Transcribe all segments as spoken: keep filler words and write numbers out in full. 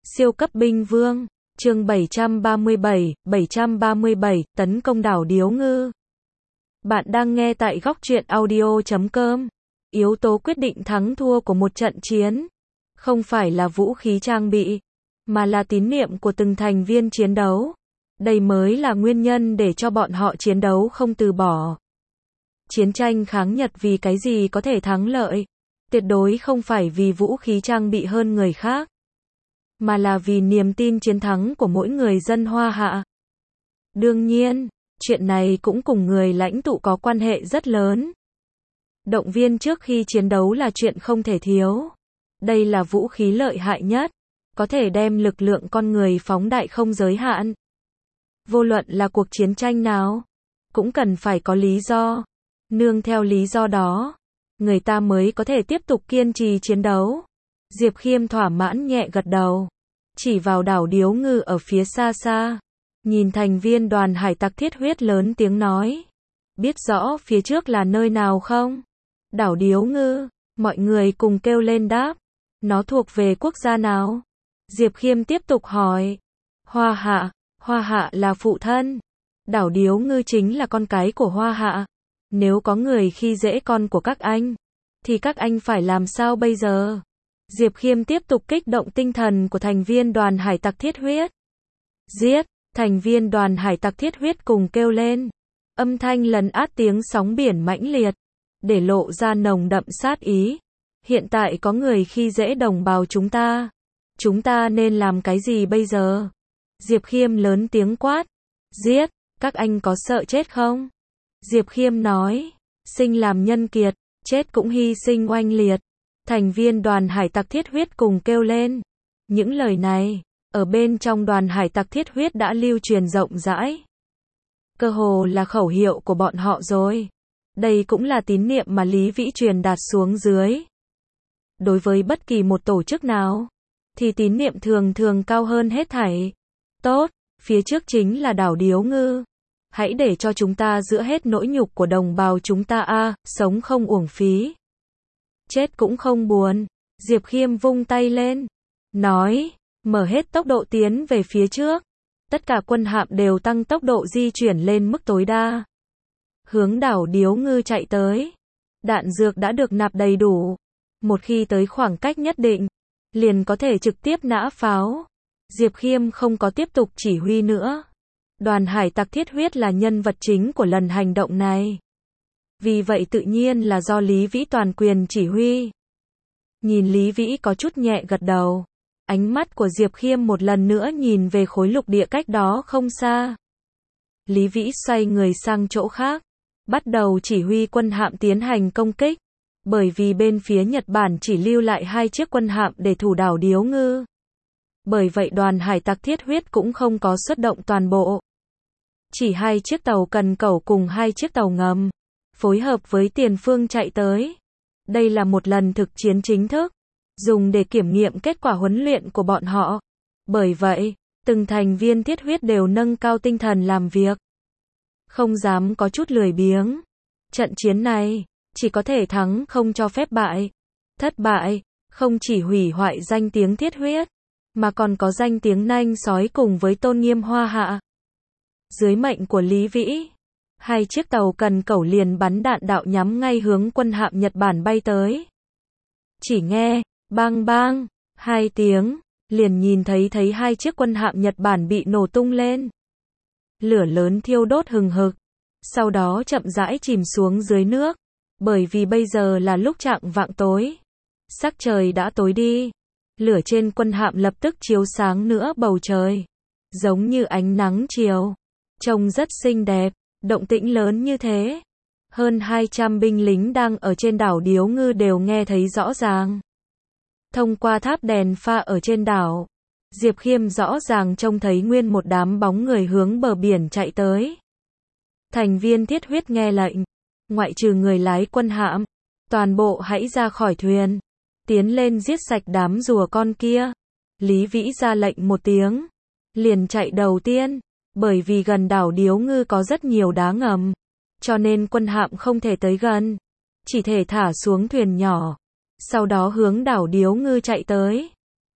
Siêu cấp binh vương, chương bảy trăm ba mươi bảy, bảy trăm ba mươi bảy, tấn công đảo Điếu Ngư. Bạn đang nghe tại góc truyện audio chấm com. Yếu tố quyết định thắng thua của một trận chiến, không phải là vũ khí trang bị, mà là tín niệm của từng thành viên chiến đấu. Đây mới là nguyên nhân để cho bọn họ chiến đấu không từ bỏ. Chiến tranh kháng Nhật vì cái gì có thể thắng lợi? Tuyệt đối không phải vì vũ khí trang bị hơn người khác, mà là vì niềm tin chiến thắng của mỗi người dân Hoa Hạ. Đương nhiên, chuyện này cũng cùng người lãnh tụ có quan hệ rất lớn. Động viên trước khi chiến đấu là chuyện không thể thiếu. Đây là vũ khí lợi hại nhất, có thể đem lực lượng con người phóng đại không giới hạn. Vô luận là cuộc chiến tranh nào, cũng cần phải có lý do. Nương theo lý do đó, người ta mới có thể tiếp tục kiên trì chiến đấu. Diệp Khiêm thỏa mãn nhẹ gật đầu, chỉ vào đảo Điếu Ngư ở phía xa xa. Nhìn thành viên đoàn hải tặc thiết huyết lớn tiếng nói. Biết rõ phía trước là nơi nào không? Đảo Điếu Ngư, mọi người cùng kêu lên đáp. Nó thuộc về quốc gia nào? Diệp Khiêm tiếp tục hỏi. Hoa Hạ, Hoa Hạ là phụ thân. Đảo Điếu Ngư chính là con cái của Hoa Hạ. Nếu có người khi dễ con của các anh, thì các anh phải làm sao bây giờ? Diệp Khiêm tiếp tục kích động tinh thần của thành viên đoàn hải tặc thiết huyết. Giết! Thành viên đoàn hải tặc thiết huyết cùng kêu lên. Âm thanh lấn át tiếng sóng biển mãnh liệt, để lộ ra nồng đậm sát ý. Hiện tại có người khi dễ đồng bào chúng ta. Chúng ta nên làm cái gì bây giờ? Diệp Khiêm lớn tiếng quát. Giết! Các anh có sợ chết không? Diệp Khiêm nói. Sinh làm nhân kiệt, chết cũng hy sinh oanh liệt. Thành viên đoàn hải tặc thiết huyết cùng kêu lên. Những lời này, ở bên trong đoàn hải tặc thiết huyết đã lưu truyền rộng rãi. Cơ hồ là khẩu hiệu của bọn họ rồi. Đây cũng là tín niệm mà Lý Vĩ truyền đạt xuống dưới. Đối với bất kỳ một tổ chức nào, thì tín niệm thường thường cao hơn hết thảy. Tốt, phía trước chính là đảo Điếu Ngư. Hãy để cho chúng ta giữ hết nỗi nhục của đồng bào chúng ta a, à, sống không uổng phí. Chết cũng không buồn. Diệp Khiêm vung tay lên, nói, mở hết tốc độ tiến về phía trước. Tất cả quân hạm đều tăng tốc độ di chuyển lên mức tối đa. Hướng đảo Điếu Ngư chạy tới. Đạn dược đã được nạp đầy đủ. Một khi tới khoảng cách nhất định, liền có thể trực tiếp nã pháo. Diệp Khiêm không có tiếp tục chỉ huy nữa. Đoàn hải tặc thiết huyết là nhân vật chính của lần hành động này. Vì vậy tự nhiên là do Lý Vĩ toàn quyền chỉ huy. Nhìn Lý Vĩ có chút nhẹ gật đầu. Ánh mắt của Diệp Khiêm một lần nữa nhìn về khối lục địa cách đó không xa. Lý Vĩ xoay người sang chỗ khác, bắt đầu chỉ huy quân hạm tiến hành công kích. Bởi vì bên phía Nhật Bản chỉ lưu lại hai chiếc quân hạm để thủ đảo Điếu Ngư. Bởi vậy đoàn hải tặc thiết huyết cũng không có xuất động toàn bộ. Chỉ hai chiếc tàu cần cẩu cùng hai chiếc tàu ngầm, phối hợp với tiền phương chạy tới. Đây là một lần thực chiến chính thức, dùng để kiểm nghiệm kết quả huấn luyện của bọn họ. Bởi vậy, từng thành viên thiết huyết đều nâng cao tinh thần làm việc. Không dám có chút lười biếng. Trận chiến này, chỉ có thể thắng không cho phép bại. Thất bại, không chỉ hủy hoại danh tiếng thiết huyết, mà còn có danh tiếng nanh sói cùng với tôn nghiêm Hoa Hạ. Dưới mệnh của Lý Vĩ, hai chiếc tàu cần cẩu liền bắn đạn đạo nhắm ngay hướng quân hạm Nhật Bản bay tới. Chỉ nghe, bang bang, hai tiếng, liền nhìn thấy thấy hai chiếc quân hạm Nhật Bản bị nổ tung lên. Lửa lớn thiêu đốt hừng hực, sau đó chậm rãi chìm xuống dưới nước, bởi vì bây giờ là lúc chạng vạng tối. Sắc trời đã tối đi, lửa trên quân hạm lập tức chiếu sáng nữa bầu trời, giống như ánh nắng chiều, trông rất xinh đẹp. Động tĩnh lớn như thế, hơn hai trăm binh lính đang ở trên đảo Điếu Ngư đều nghe thấy rõ ràng. Thông qua tháp đèn pha ở trên đảo, Diệp Khiêm rõ ràng trông thấy nguyên một đám bóng người hướng bờ biển chạy tới. Thành viên thiết huyết nghe lệnh, ngoại trừ người lái quân hạm, toàn bộ hãy ra khỏi thuyền, tiến lên giết sạch đám rùa con kia. Lý Vĩ ra lệnh một tiếng, liền chạy đầu tiên. Bởi vì gần đảo Điếu Ngư có rất nhiều đá ngầm, cho nên quân hạm không thể tới gần, chỉ thể thả xuống thuyền nhỏ, sau đó hướng đảo Điếu Ngư chạy tới.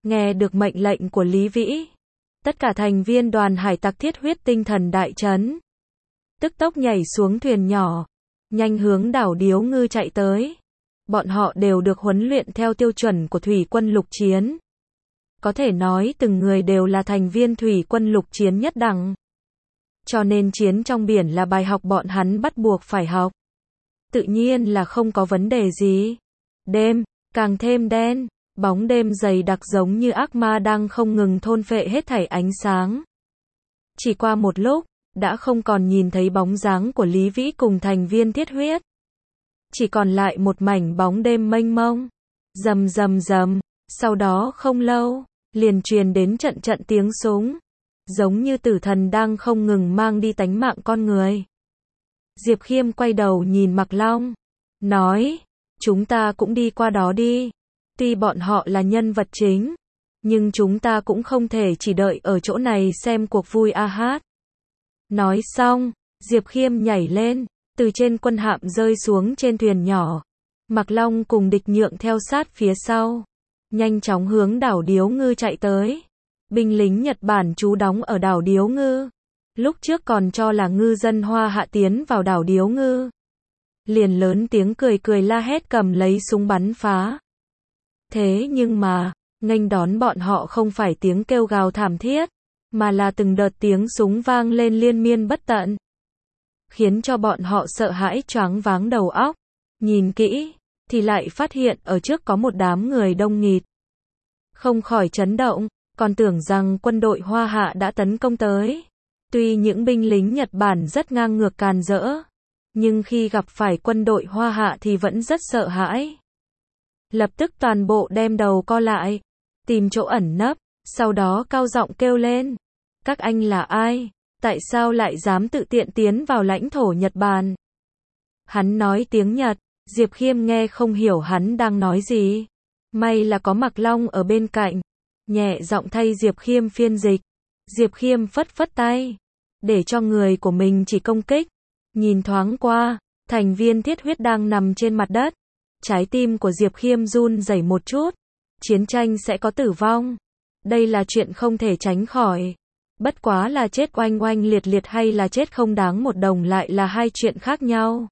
Nghe được mệnh lệnh của Lý Vĩ, tất cả thành viên đoàn hải tặc thiết huyết tinh thần đại chấn. Tức tốc nhảy xuống thuyền nhỏ, nhanh hướng đảo Điếu Ngư chạy tới. Bọn họ đều được huấn luyện theo tiêu chuẩn của thủy quân lục chiến. Có thể nói từng người đều là thành viên thủy quân lục chiến nhất đẳng. Cho nên chiến trong biển là bài học bọn hắn bắt buộc phải học. Tự nhiên là không có vấn đề gì. Đêm, càng thêm đen, bóng đêm dày đặc giống như ác ma đang không ngừng thôn phệ hết thảy ánh sáng. Chỉ qua một lúc, đã không còn nhìn thấy bóng dáng của Lý Vĩ cùng thành viên thiết huyết. Chỉ còn lại một mảnh bóng đêm mênh mông. Rầm rầm rầm, sau đó không lâu, liền truyền đến trận trận tiếng súng. Giống như tử thần đang không ngừng mang đi tánh mạng con người. Diệp Khiêm quay đầu nhìn Mạc Long, nói, chúng ta cũng đi qua đó đi. Tuy bọn họ là nhân vật chính, nhưng chúng ta cũng không thể chỉ đợi ở chỗ này xem cuộc vui a hát. Nói xong, Diệp Khiêm nhảy lên, từ trên quân hạm rơi xuống trên thuyền nhỏ. Mạc Long cùng Địch Nhượng theo sát phía sau, nhanh chóng hướng đảo Điếu Ngư chạy tới. Binh lính Nhật Bản trú đóng ở đảo Điếu Ngư. Lúc trước còn cho là ngư dân Hoa Hạ tiến vào đảo Điếu Ngư. Liền lớn tiếng cười cười la hét cầm lấy súng bắn phá. Thế nhưng mà, nghênh đón bọn họ không phải tiếng kêu gào thảm thiết, mà là từng đợt tiếng súng vang lên liên miên bất tận. Khiến cho bọn họ sợ hãi choáng váng đầu óc. Nhìn kỹ, thì lại phát hiện ở trước có một đám người đông nghịt. Không khỏi chấn động, còn tưởng rằng quân đội Hoa Hạ đã tấn công tới. Tuy những binh lính Nhật Bản rất ngang ngược càn rỡ, nhưng khi gặp phải quân đội Hoa Hạ thì vẫn rất sợ hãi. Lập tức toàn bộ đem đầu co lại, tìm chỗ ẩn nấp, sau đó cao giọng kêu lên. Các anh là ai? Tại sao lại dám tự tiện tiến vào lãnh thổ Nhật Bản? Hắn nói tiếng Nhật, Diệp Khiêm nghe không hiểu hắn đang nói gì. May là có Mạc Long ở bên cạnh, nhẹ giọng thay Diệp Khiêm phiên dịch. Diệp Khiêm phất phất tay, để cho người của mình chỉ công kích. Nhìn thoáng qua, thành viên thiết huyết đang nằm trên mặt đất. Trái tim của Diệp Khiêm run rẩy một chút. Chiến tranh sẽ có tử vong. Đây là chuyện không thể tránh khỏi. Bất quá là chết oanh oanh liệt liệt hay là chết không đáng một đồng lại là hai chuyện khác nhau.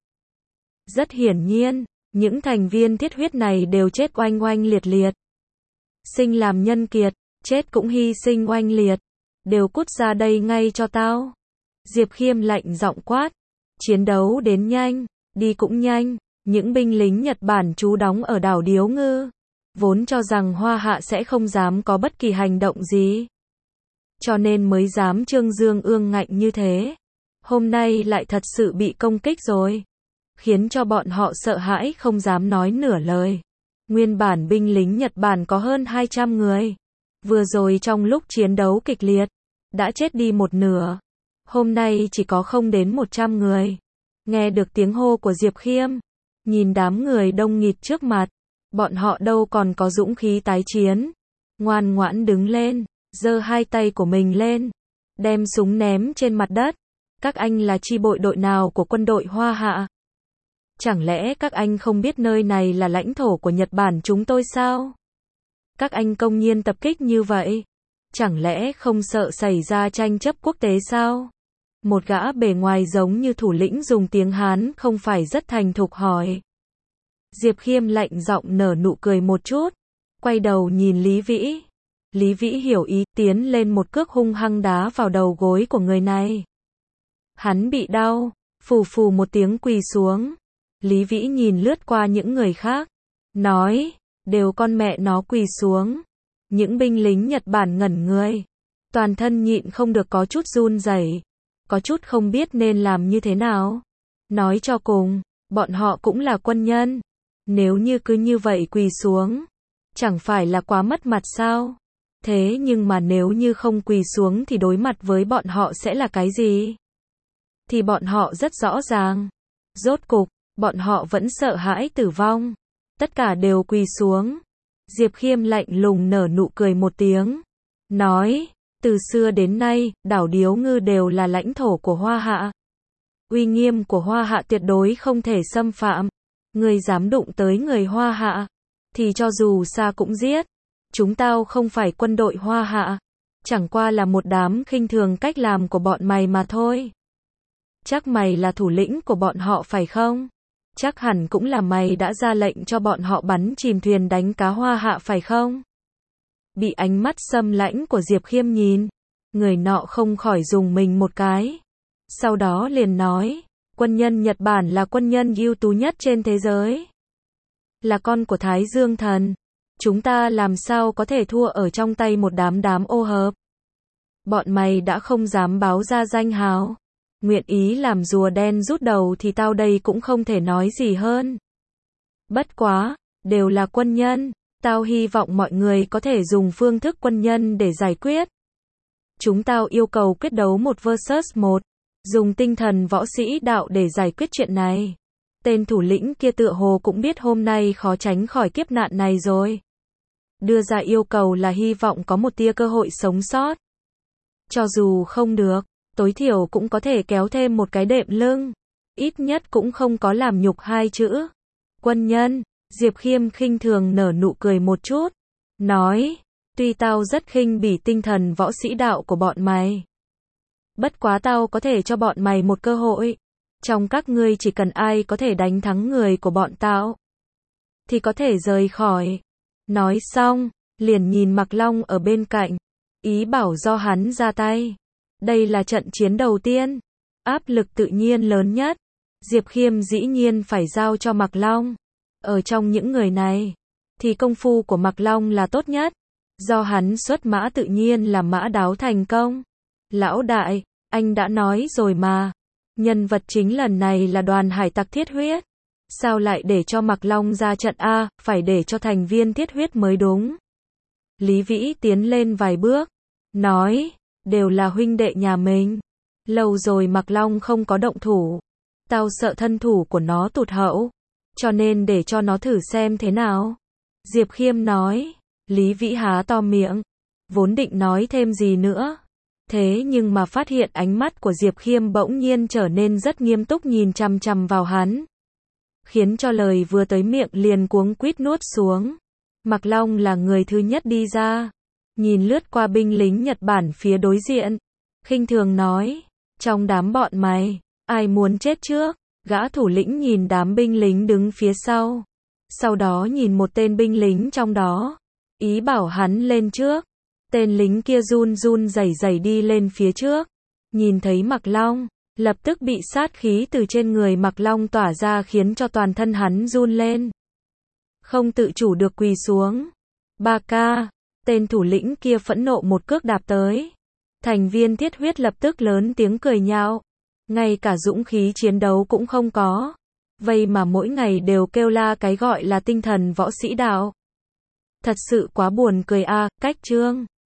Rất hiển nhiên, những thành viên thiết huyết này đều chết oanh oanh liệt liệt. Sinh làm nhân kiệt, chết cũng hy sinh oanh liệt. Đều cút ra đây ngay cho tao. Diệp Khiêm lạnh giọng quát. Chiến đấu đến nhanh, đi cũng nhanh. Những binh lính Nhật Bản trú đóng ở đảo Điếu Ngư, vốn cho rằng Hoa Hạ sẽ không dám có bất kỳ hành động gì. Cho nên mới dám trương dương ương ngạnh như thế. Hôm nay lại thật sự bị công kích rồi. Khiến cho bọn họ sợ hãi không dám nói nửa lời. Nguyên bản binh lính Nhật Bản có hơn hai trăm người. Vừa rồi trong lúc chiến đấu kịch liệt, đã chết đi một nửa. Hôm nay chỉ có không đến một trăm người. Nghe được tiếng hô của Diệp Khiêm, nhìn đám người đông nghịt trước mặt, bọn họ đâu còn có dũng khí tái chiến. Ngoan ngoãn đứng lên, giơ hai tay của mình lên, đem súng ném trên mặt đất. Các anh là chi bộ đội nào của quân đội Hoa Hạ? Chẳng lẽ các anh không biết nơi này là lãnh thổ của Nhật Bản chúng tôi sao? Các anh công nhiên tập kích như vậy, chẳng lẽ không sợ xảy ra tranh chấp quốc tế sao? Một gã bề ngoài giống như thủ lĩnh dùng tiếng Hán không phải rất thành thục hỏi. Diệp Khiêm lạnh giọng nở nụ cười một chút, quay đầu nhìn Lý Vĩ. Lý Vĩ hiểu ý, tiến lên một cước hung hăng đá vào đầu gối của người này. Hắn bị đau, phù phù một tiếng quỳ xuống. Lý Vĩ nhìn lướt qua những người khác, nói, đều con mẹ nó quỳ xuống. Những binh lính Nhật Bản ngẩn người, toàn thân nhịn không được có chút run rẩy, có chút không biết nên làm như thế nào. Nói cho cùng, bọn họ cũng là quân nhân. Nếu như cứ như vậy quỳ xuống, chẳng phải là quá mất mặt sao? Thế nhưng mà nếu như không quỳ xuống thì đối mặt với bọn họ sẽ là cái gì? Thì bọn họ rất rõ ràng. Rốt cục, bọn họ vẫn sợ hãi tử vong. Tất cả đều quỳ xuống. Diệp Khiêm lạnh lùng nở nụ cười một tiếng. Nói, từ xưa đến nay, đảo Điếu Ngư đều là lãnh thổ của Hoa Hạ. Uy nghiêm của Hoa Hạ tuyệt đối không thể xâm phạm. Người dám đụng tới người Hoa Hạ, thì cho dù xa cũng giết. Chúng tao không phải quân đội Hoa Hạ. Chẳng qua là một đám khinh thường cách làm của bọn mày mà thôi. Chắc mày là thủ lĩnh của bọn họ phải không? Chắc hẳn cũng là mày đã ra lệnh cho bọn họ bắn chìm thuyền đánh cá Hoa Hạ phải không? Bị ánh mắt sâm lãnh của Diệp Khiêm nhìn, người nọ không khỏi rùng mình một cái. Sau đó liền nói, quân nhân Nhật Bản là quân nhân ưu tú nhất trên thế giới. Là con của Thái Dương Thần. Chúng ta làm sao có thể thua ở trong tay một đám đám ô hợp. Bọn mày đã không dám báo ra danh hào. Nguyện ý làm rùa đen rút đầu thì tao đây cũng không thể nói gì hơn. Bất quá, đều là quân nhân. Tao hy vọng mọi người có thể dùng phương thức quân nhân để giải quyết. Chúng tao yêu cầu quyết đấu một versus một. Dùng tinh thần võ sĩ đạo để giải quyết chuyện này. Tên thủ lĩnh kia tựa hồ cũng biết hôm nay khó tránh khỏi kiếp nạn này rồi. Đưa ra yêu cầu là hy vọng có một tia cơ hội sống sót. Cho dù không được, tối thiểu cũng có thể kéo thêm một cái đệm lưng. Ít nhất cũng không có làm nhục hai chữ. Quân nhân, Diệp Khiêm khinh thường nở nụ cười một chút. Nói, tuy tao rất khinh bỉ tinh thần võ sĩ đạo của bọn mày. Bất quá tao có thể cho bọn mày một cơ hội. Trong các ngươi chỉ cần ai có thể đánh thắng người của bọn tao, thì có thể rời khỏi. Nói xong, liền nhìn Mạc Long ở bên cạnh. Ý bảo do hắn ra tay. Đây là trận chiến đầu tiên. Áp lực tự nhiên lớn nhất. Diệp Khiêm dĩ nhiên phải giao cho Mạc Long. Ở trong những người này, thì công phu của Mạc Long là tốt nhất. Do hắn xuất mã tự nhiên là mã đáo thành công. Lão đại, anh đã nói rồi mà. Nhân vật chính lần này là đoàn hải tặc thiết huyết. Sao lại để cho Mạc Long ra trận a, phải để cho thành viên thiết huyết mới đúng. Lý Vĩ tiến lên vài bước. Nói, đều là huynh đệ nhà mình. Lâu rồi Mạc Long không có động thủ. Tao sợ thân thủ của nó tụt hậu. Cho nên để cho nó thử xem thế nào. Diệp Khiêm nói. Lý Vĩ há to miệng. Vốn định nói thêm gì nữa. Thế nhưng mà phát hiện ánh mắt của Diệp Khiêm bỗng nhiên trở nên rất nghiêm túc nhìn chằm chằm vào hắn. Khiến cho lời vừa tới miệng liền cuống quýt nuốt xuống. Mạc Long là người thứ nhất đi ra. Nhìn lướt qua binh lính Nhật Bản phía đối diện. Khinh thường nói. Trong đám bọn mày, ai muốn chết trước? Gã thủ lĩnh nhìn đám binh lính đứng phía sau. Sau đó nhìn một tên binh lính trong đó. Ý bảo hắn lên trước. Tên lính kia run run rẩy rẩy đi lên phía trước. Nhìn thấy Mạc Long, lập tức bị sát khí từ trên người Mạc Long tỏa ra khiến cho toàn thân hắn run lên. Không tự chủ được quỳ xuống. Ba ca, tên thủ lĩnh kia phẫn nộ một cước đạp tới. Thành viên thiết huyết lập tức lớn tiếng cười nhạo. Ngay cả dũng khí chiến đấu cũng không có. Vậy mà mỗi ngày đều kêu la cái gọi là tinh thần võ sĩ đạo. Thật sự quá buồn cười a, cách chương.